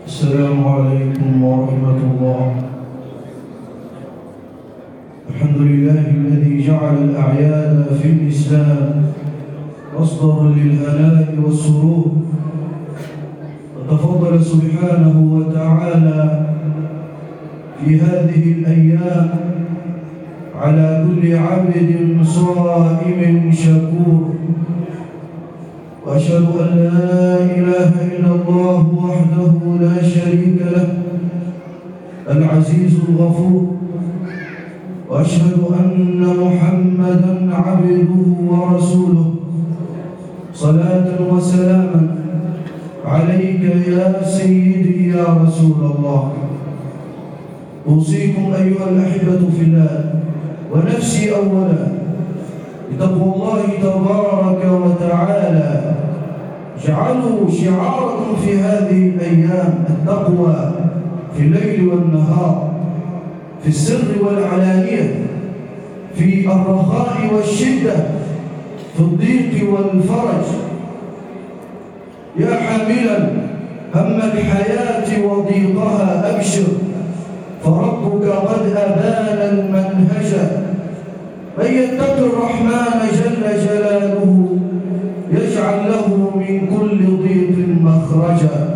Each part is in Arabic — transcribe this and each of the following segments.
السلام عليكم ورحمة الله. الحمد لله الذي جعل الأعياد في الإسلام مصدرا للهناء والسرور، وتفضل سبحانه وتعالى في هذه الأيام على كل عبد صائم شكور. وأشهد أن لا إله إلا الله وحده لا شريك له العزيز الغفور، وأشهد أن محمدًا عبده ورسوله. صلاة وسلاما عليك يا سيدي يا رسول الله. أوصيكم أيها الأحبة في الله ونفسي أولا بتقوى الله تبارك وتعالى. اجعلوا شعاركم في هذه الأيام التقوى في الليل والنهار، في السر والعلانية، في الرخاء والشدة، في الضيق والفرج. يا حاملا هم الحياة وضيقها أبشر، فربك قد أبان المنهج. من يتق الرحمن جل جلاله يجعل له من كل ضيق مخرجا.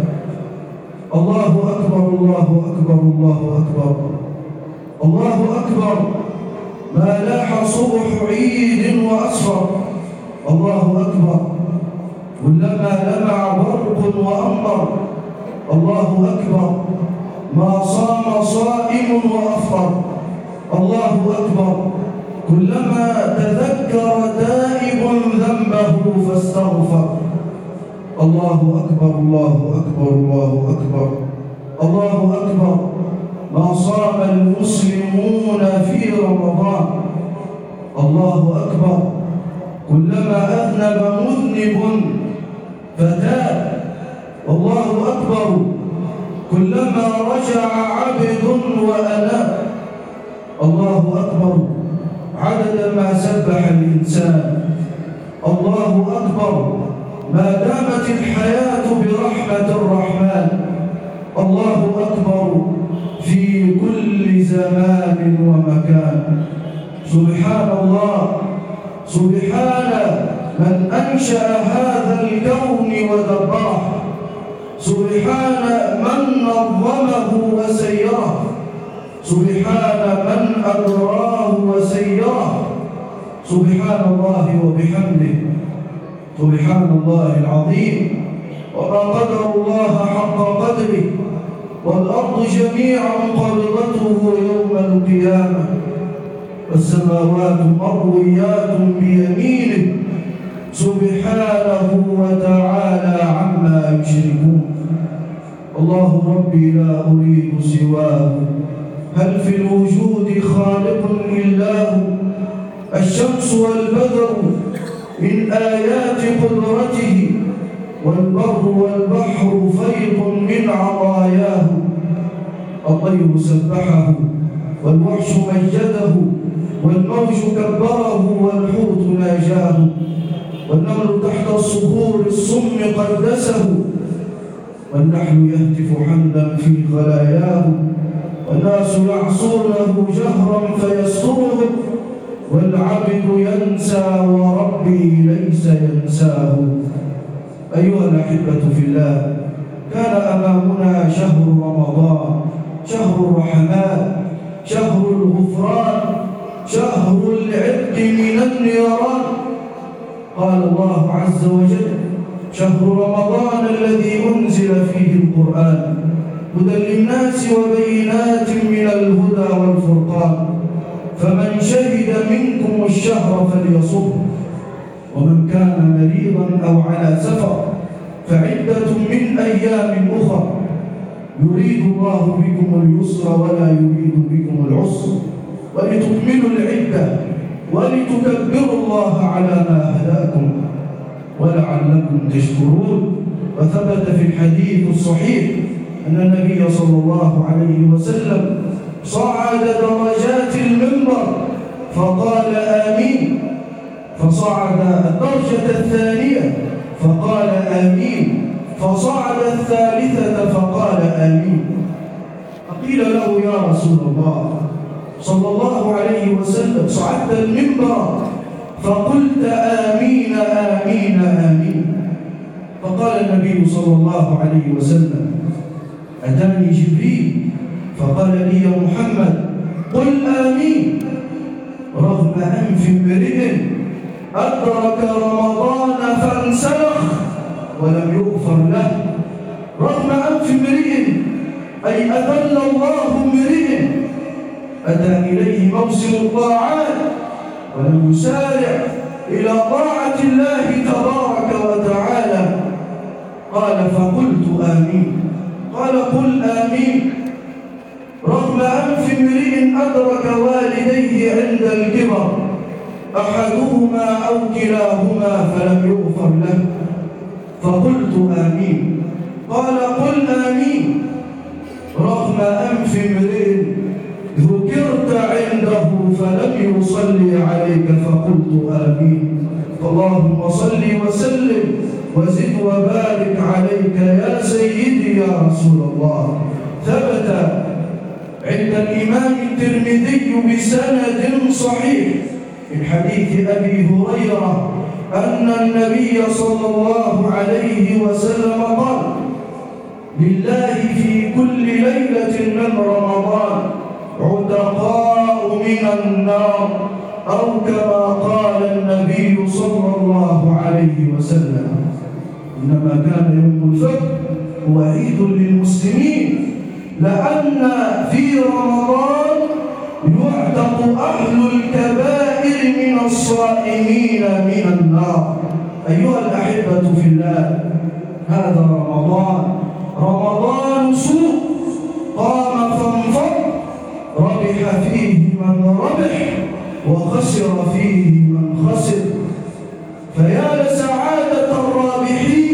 الله أكبر الله أكبر الله أكبر الله أكبر. ما لاح صبح عيد وأصفر. الله أكبر. كلما لمع برق وأمطر. الله أكبر. ما صام صائم وأفطر. الله أكبر. كلما تذكر تائب ذنبه فاستغفر. الله أكبر الله أكبر الله أكبر الله أكبر. ما صام المسلمون في رمضان. الله أكبر. كلما أذنب مذنب فتاب. الله أكبر. كلما رجع عبد وأناب. الله أكبر. عدد ما سبح الإنسان. الله أكبر. ما دامت الحياة برحمة الرحمن. الله أكبر. في كل زمان ومكان. سبحان الله. سبحان من أنشأ هذا الكون ودبره. سبحان من نظمه وسيره. سبحان من أدراه وسيره. سبحان الله وبحمده. سبحان الله العظيم. وما قدر الله حق قدره. والأرض جميعا قبضته يوم القيامة، والسماوات مطويات بيمينه سبحانه وتعالى عما يشركون. الله ربي لا أريد سواه. هل في الوجود خالق إلا هو؟ الشمس والبدر من آيات قدرته، والبر والبحر فيض من عطاياه. الطير سبحه والوحش مجده، والموج كبره والحوت ناجاه. والنمل تحت الصخور الصم قدسه، والنحل يهتف حمدا في خلاياه. والناس يعصونه جهرا فيستره، والعبد ينسى وربي ليس ينساه. أيها الأحبة في الله، كان أمامنا شهر رمضان، شهر الرحمات، شهر الغفران، شهر العتق من النيران. قال الله عز وجل: شهر رمضان الذي أنزل فيه القرآن هدى للناس وبينات من الهدى والفرقان، فمن شهد منكم الشهر فليصم، ومن كان مريضا أو على سفر فعدة من أيام أخر، يريد الله بكم اليسر ولا يريد بكم العسر، ولتكملوا العدة ولتكبروا الله على ما هداكم ولعلكم تشكرون. وثبت في الحديث الصحيح أن النبي صلى الله عليه وسلم صعد درجات المنبر فقال آمين، فصعد الدرجة الثانية فقال آمين، فصعد الثالثة فقال آمين. فقيل له يا رسول الله صلى الله عليه وسلم صعدت المنبر فقلت آمين آمين آمين. فقال النبي صلى الله عليه وسلم أتاني جبريل فقال لي يا محمد قل آمين رغم أنف امرئ أدرك رمضان فانسلخ ولم يغفر له. رغم أنف امرئ أي أذل الله امرئ أتى إليه موسم الطاعات ولم يسارع إلى طاعة الله تبارك وتعالى. قال فقلت آمين. قال قل آمين رغم أنف امرئ أدرك والديه عند الكبر أحدهما أو كلاهما فلم يغفر له. فقلت آمين. قال قل آمين رغم أنف امرئ ذكرت عنده فلم يصلي عليك فقلت آمين. اللهم صل وسلم وزد وبارك عليك يا سيدي يا رسول الله. ثبت عند الإمام الترمذي بسند صحيح من حديث أبي هريرة أن النبي صلى الله عليه وسلم قال لله في كل ليلة من رمضان عتقاء من النار أو كما قال النبي صلى الله عليه وسلم. إنما كان يوم الفطر هو عيد للمسلمين لأن في رمضان يعتق أهل الكبائر من الصائمين من النار. أيها الأحبة في الله هذا رمضان سوء قام فانفض ربح فيه من ربح وخسر فيه من خسر. فيا لسعادة الرابحين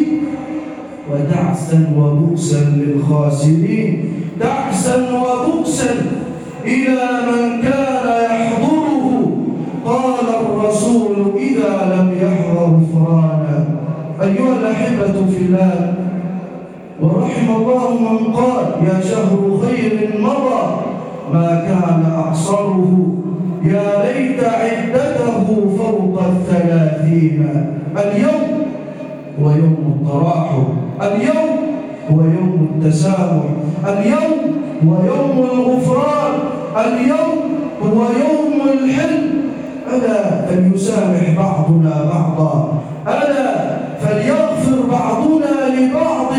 وتعسا وبؤسا للخاسرين. تعسا وبؤسا إلى من كان يحضره قال الرسول إذا لم يحضر غفرانا. أيها الأحبة في الله ورحم الله من قال يا شهر خير مضى ما كان أقصره يا ليت عدته فوق 30. اليوم هو يوم التراحم. اليوم هو يوم التسامح. اليوم هو يوم الغفران. اليوم هو يوم الحلم. ألا فليسامح بعضنا بعضا. ألا فليغفر بعضنا لبعض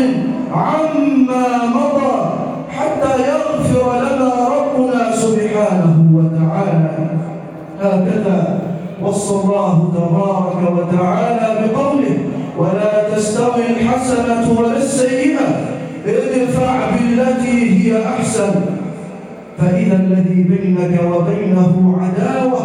عما مضى حتى يغفر لنا ربنا سبحانه وتعالى. هكذا وصى الله تبارك وتعالى بقوله ولا تستوي الحسنة ولا السيئة ادفع بالتي هي أحسن فإذا الذي بينك وبينه عداوة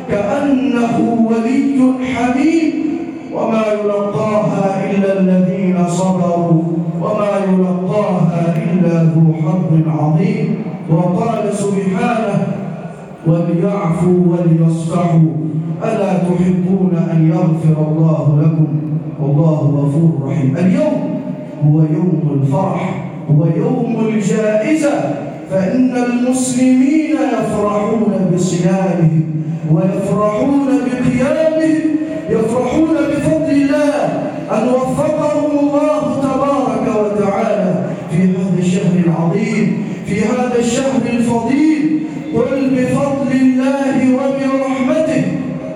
كأنه ولي حميم وما يلقاها إلا الذين صبروا وما يلقاها إلا ذو حظ عظيم. وقال سبحانه وليعفوا وليصفحوا ألا تحبون أن يغفر الله لكم والله غفور رحيم. اليوم هو يوم الفرح هو يوم الجائزة فإن المسلمين يفرحون بصيامهم ويفرحون بقيامهم يفرحون بفضل الله أن وفقهم الله تبارك وتعالى في هذا الشهر العظيم في هذا الشهر الفضيل. قل بفضل الله وبرحمته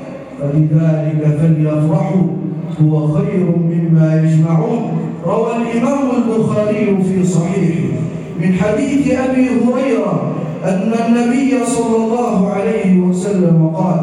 فبذلك فليفرحوا هو خير مما يجمعون. روى الإمام البخاري في صحيحه من حديث أبي هريرة أن النبي صلى الله عليه وسلم قال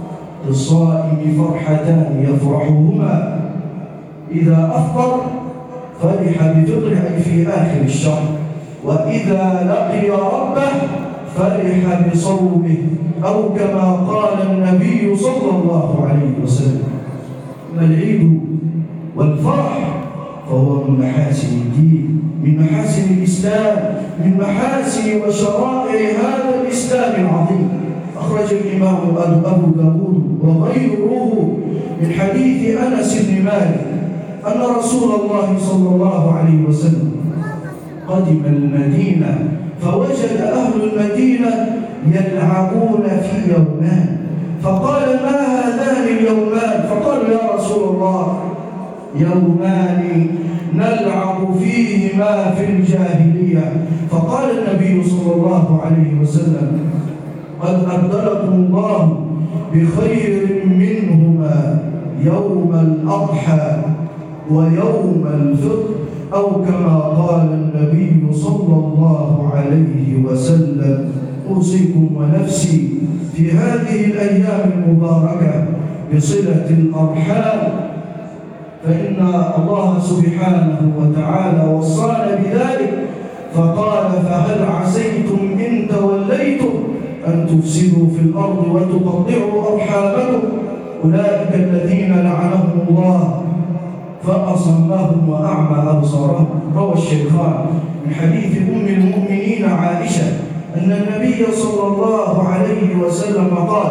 للصائم فرحتان يفرحهما إذا أفطر فرح بفطره أي في آخر الشهر وإذا لقي ربه فرح بصومه أو كما قال النبي صلى الله عليه وسلم. العيد والفرح فهو من محاسن الدين من محاسن الإسلام من محاسن وشرائع هذا الإسلام العظيم. أخرج الإمام أبو داود وغيره من حديث أنس بن مالك أن رسول الله صلى الله عليه وسلم قدم المدينة فوجد أهل المدينة يلعبون في يومان، فقال ما هذان اليومان؟ فقالوا يا رسول الله يومان نلعب فيهما في الجاهلية. فقال النبي صلى الله عليه وسلم قد أبدلكم الله بخير منهما يوم الأضحى ويوم الفطر، أو كما قال النبي صلى الله عليه وسلم. أوصيكم ونفسي في هذه الأيام المباركة بصلة الأرحام، فإن الله سبحانه وتعالى وصانا بذلك فقال فهل عسيتم إن توليتم أن تفسدوا في الأرض وتقطعوا أرحامكم أولئك الذين لعنهم الله فأصمهم وأعمى أبصارهم. روى الشيخان من حديث أم المؤمنين عائشة أن النبي صلى الله عليه وسلم قال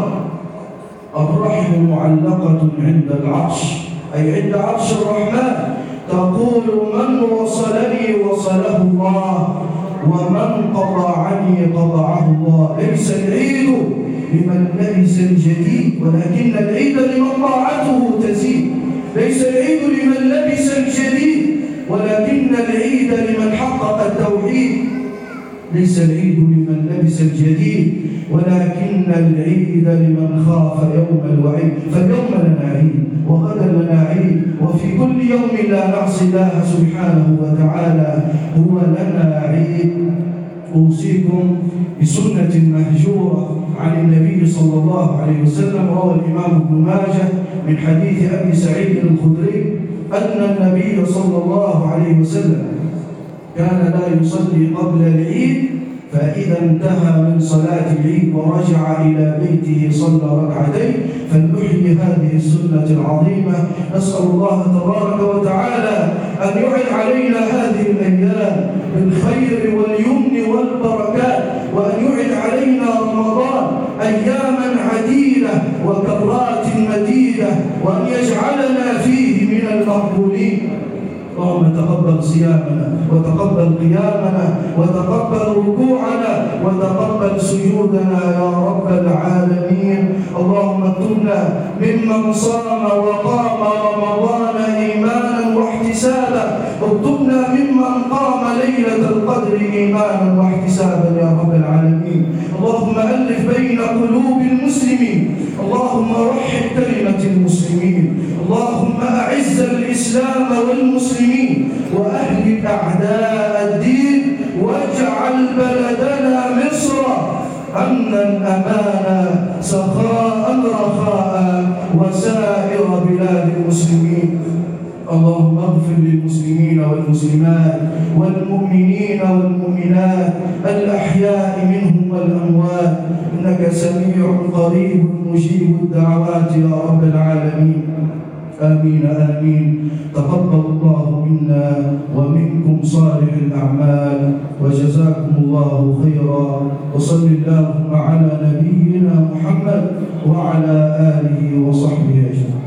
الرحم معلقة عند العرش، أي عند عرش الرحمن، تقول من وصلني وصله الله ومن قطعني قطعه الله. ليس العيد لمن لبس الجديد ولكن العيد لمن طاعته تزيد. ليس العيد لمن لبس الجديد ولكن العيد لمن حقق التوحيد. ليس العيد لمن لبس الجديد ولكن العيد لمن خاف يوم الوعيد. فاليوم لنا عيد وغدا لنا عيد، وفي كل يوم لا نعصي الله سبحانه وتعالى هو لنا عيد. أوصيكم بسنة مهجورة عن النبي صلى الله عليه وسلم. روى الإمام ابن ماجه من حديث أبي سعيد الخدري أن النبي صلى الله عليه وسلم كان لا يصلي قبل العيد، فإذا انتهى من صلاة العيد ورجع إلى بيته صلى ركعتين. فلنحيي هذه السنة العظيمة. نسأل الله تبارك وتعالى أن يعن علينا هذه الأيام بالخير واليمن والبركات، وأن يعن علينا رمضان أياما عديدة وكرات مديدة، وأن يجعلنا فيه من المقبولين. اللهم تقبل صيامنا وتقبل قيامنا وتقبل ركوعنا وتقبل سجودنا يا رب العالمين. اللهم اكتبنا ممن صام وقام رمضان إيمانا واحتسابا، اكتبنا ممن قام ليلة القدر إيمانا واحتسابا يا رب العالمين. اللهم ألف بين قلوب المسلمين، اللهم وحد كلمة المسلمين، اللهم أعز الإسلام والمسلمين وأهلك أعداء الدين، واجعل بلدنا مصر أمنا أمانا سخاء رخاء وسائر بلاد المسلمين. اللهم اغفر للمسلمين والمسلمات والمؤمنين والمؤمنات الأحياء منهم والأموات، إنك سميع قريب مجيب الدعوات يا رب العالمين. آمين آمين. تقبل الله منا ومنكم صالح الأعمال، وجزاكم الله خيرا. وصل اللهم على نبينا محمد وعلى آله وصحبه أجمعين.